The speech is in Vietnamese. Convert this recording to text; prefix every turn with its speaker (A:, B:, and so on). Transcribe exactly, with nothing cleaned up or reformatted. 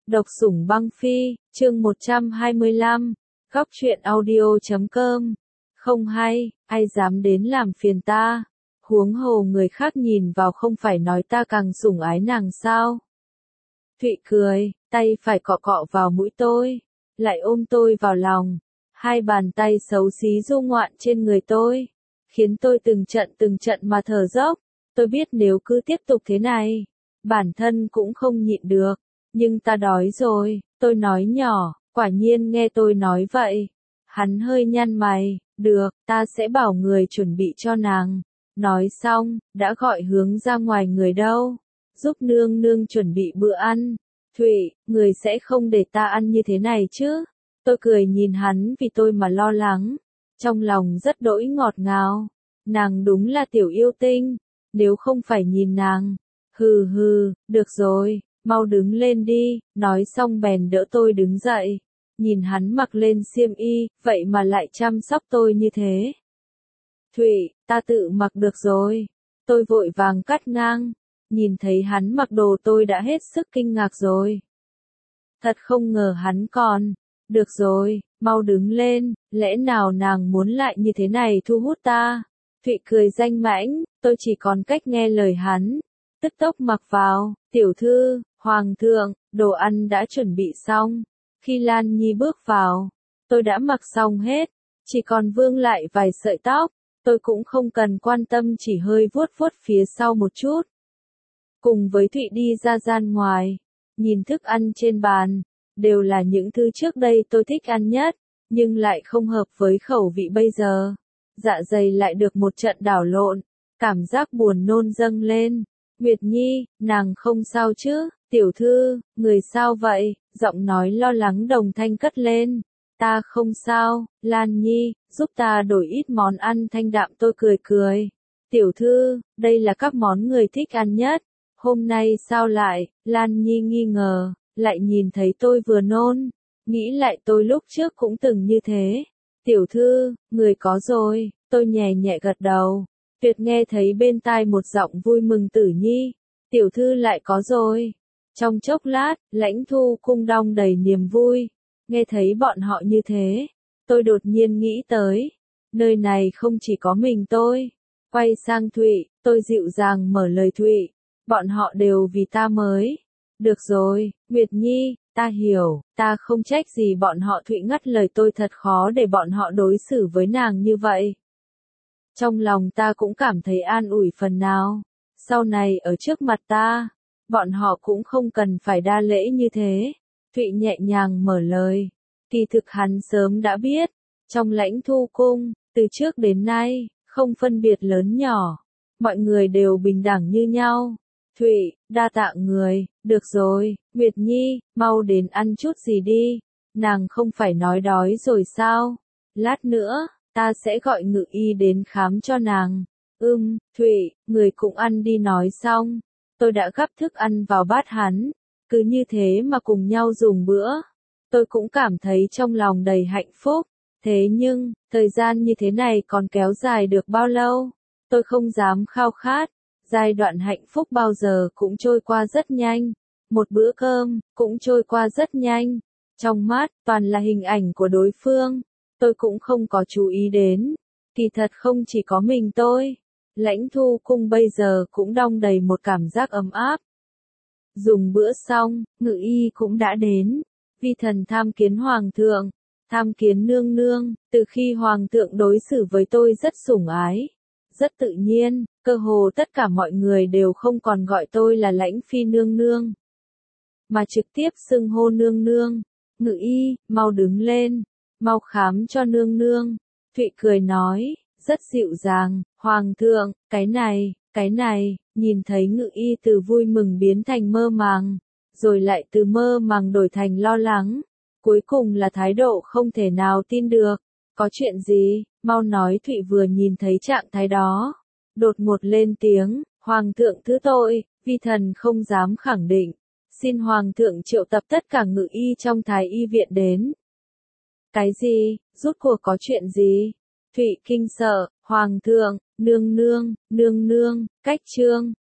A: Độc sủng băng phi, chương một trăm hai mươi lăm, góc truyện audio chấm com. Không hay, ai dám đến làm phiền ta? Huống hồ người khác nhìn vào không phải nói ta càng sủng ái nàng sao? Thụy cười, tay phải cọ cọ vào mũi tôi, lại ôm tôi vào lòng, hai bàn tay xấu xí du ngoạn trên người tôi, khiến tôi từng trận từng trận mà thở dốc. Tôi biết nếu cứ tiếp tục thế này, bản thân cũng không nhịn được. Nhưng ta đói rồi, tôi nói nhỏ, quả nhiên nghe tôi nói vậy. Hắn hơi nhăn mày, được, ta sẽ bảo người chuẩn bị cho nàng. Nói xong, đã gọi hướng ra ngoài người đâu, giúp nương nương chuẩn bị bữa ăn. Thụy, người sẽ không để ta ăn như thế này chứ? Tôi cười nhìn hắn vì tôi mà lo lắng, trong lòng rất đỗi ngọt ngào. Nàng đúng là tiểu yêu tinh, nếu không phải nhìn nàng. Hừ hừ, được rồi. Mau đứng lên đi, nói xong bèn đỡ tôi đứng dậy. Nhìn hắn mặc lên xiêm y, vậy mà lại chăm sóc tôi như thế. Thụy, ta tự mặc được rồi. Tôi vội vàng cắt ngang. Nhìn thấy hắn mặc đồ tôi đã hết sức kinh ngạc rồi. Thật không ngờ hắn còn. Được rồi, mau đứng lên, lẽ nào nàng muốn lại như thế này thu hút ta? Thụy cười danh mãnh, tôi chỉ còn cách nghe lời hắn. Tức tốc mặc vào, tiểu thư, hoàng thượng, đồ ăn đã chuẩn bị xong. Khi Lan Nhi bước vào, tôi đã mặc xong hết, chỉ còn vương lại vài sợi tóc, tôi cũng không cần quan tâm chỉ hơi vuốt vuốt phía sau một chút. Cùng với Thụy đi ra gian ngoài, nhìn thức ăn trên bàn, đều là những thứ trước đây tôi thích ăn nhất, nhưng lại không hợp với khẩu vị bây giờ. Dạ dày lại được một trận đảo lộn, cảm giác buồn nôn dâng lên. Nguyệt Nhi, nàng không sao chứ? Tiểu thư, người sao vậy? Giọng nói lo lắng đồng thanh cất lên. Ta không sao, Lan Nhi, giúp ta đổi ít món ăn thanh đạm. Tôi cười cười. Tiểu thư, đây là các món người thích ăn nhất. Hôm nay sao lại? Lan Nhi nghi ngờ, lại nhìn thấy tôi vừa nôn. Nghĩ lại tôi lúc trước cũng từng như thế. Tiểu thư, người có rồi. Tôi nhẹ nhẹ gật đầu. Tuyệt nghe thấy bên tai một giọng vui mừng Tử Nhi. Tiểu thư lại có rồi. Trong chốc lát, Lãnh Thu cung đong đầy niềm vui. Nghe thấy bọn họ như thế, tôi đột nhiên nghĩ tới. Nơi này không chỉ có mình tôi. Quay sang Thụy, tôi dịu dàng mở lời Thụy. Bọn họ đều vì ta mới. Được rồi, Nguyệt Nhi, ta hiểu, ta không trách gì bọn họ. Thụy ngắt lời tôi, thật khó để bọn họ đối xử với nàng như vậy. Trong lòng ta cũng cảm thấy an ủi phần nào. Sau này ở trước mặt ta, bọn họ cũng không cần phải đa lễ như thế. Thụy nhẹ nhàng mở lời. Kỳ thực hắn sớm đã biết, trong Lãnh Thu cung, từ trước đến nay, không phân biệt lớn nhỏ. Mọi người đều bình đẳng như nhau. Thụy, đa tạ người, được rồi, Nguyệt Nhi, mau đến ăn chút gì đi. Nàng không phải nói đói rồi sao? Lát nữa, ta sẽ gọi ngự y đến khám cho nàng. Ưm, Thụy, người cũng ăn đi. Nói xong, tôi đã gắp thức ăn vào bát hắn. Cứ như thế mà cùng nhau dùng bữa. Tôi cũng cảm thấy trong lòng đầy hạnh phúc. Thế nhưng, thời gian như thế này còn kéo dài được bao lâu? Tôi không dám khao khát. Giai đoạn hạnh phúc bao giờ cũng trôi qua rất nhanh. Một bữa cơm, cũng trôi qua rất nhanh. Trong mắt, toàn là hình ảnh của đối phương. Tôi cũng không có chú ý đến. Kỳ thật không chỉ có mình tôi. Lãnh Thu cung bây giờ cũng đong đầy một cảm giác ấm áp. Dùng bữa xong, ngự y cũng đã đến. Vi thần tham kiến hoàng thượng, tham kiến nương nương. Từ khi hoàng thượng đối xử với tôi rất sủng ái, rất tự nhiên, cơ hồ tất cả mọi người đều không còn gọi tôi là Lãnh phi nương nương, mà trực tiếp xưng hô nương nương. Ngự y, mau đứng lên, mau khám cho nương nương. Thụy cười nói, rất dịu dàng, hoàng thượng, cái này, cái này. Nhìn thấy ngự y từ vui mừng biến thành mơ màng, rồi lại từ mơ màng đổi thành lo lắng, cuối cùng là thái độ không thể nào tin được. Có chuyện gì, mau nói. Thụy vừa nhìn thấy trạng thái đó, đột ngột lên tiếng, hoàng thượng thứ tội, vi thần không dám khẳng định. Xin hoàng thượng triệu tập tất cả ngự y trong thái y viện đến. Cái gì, rốt cuộc có chuyện gì? Thụy kinh sợ, hoàng thượng, nương nương, nương nương, cách trương,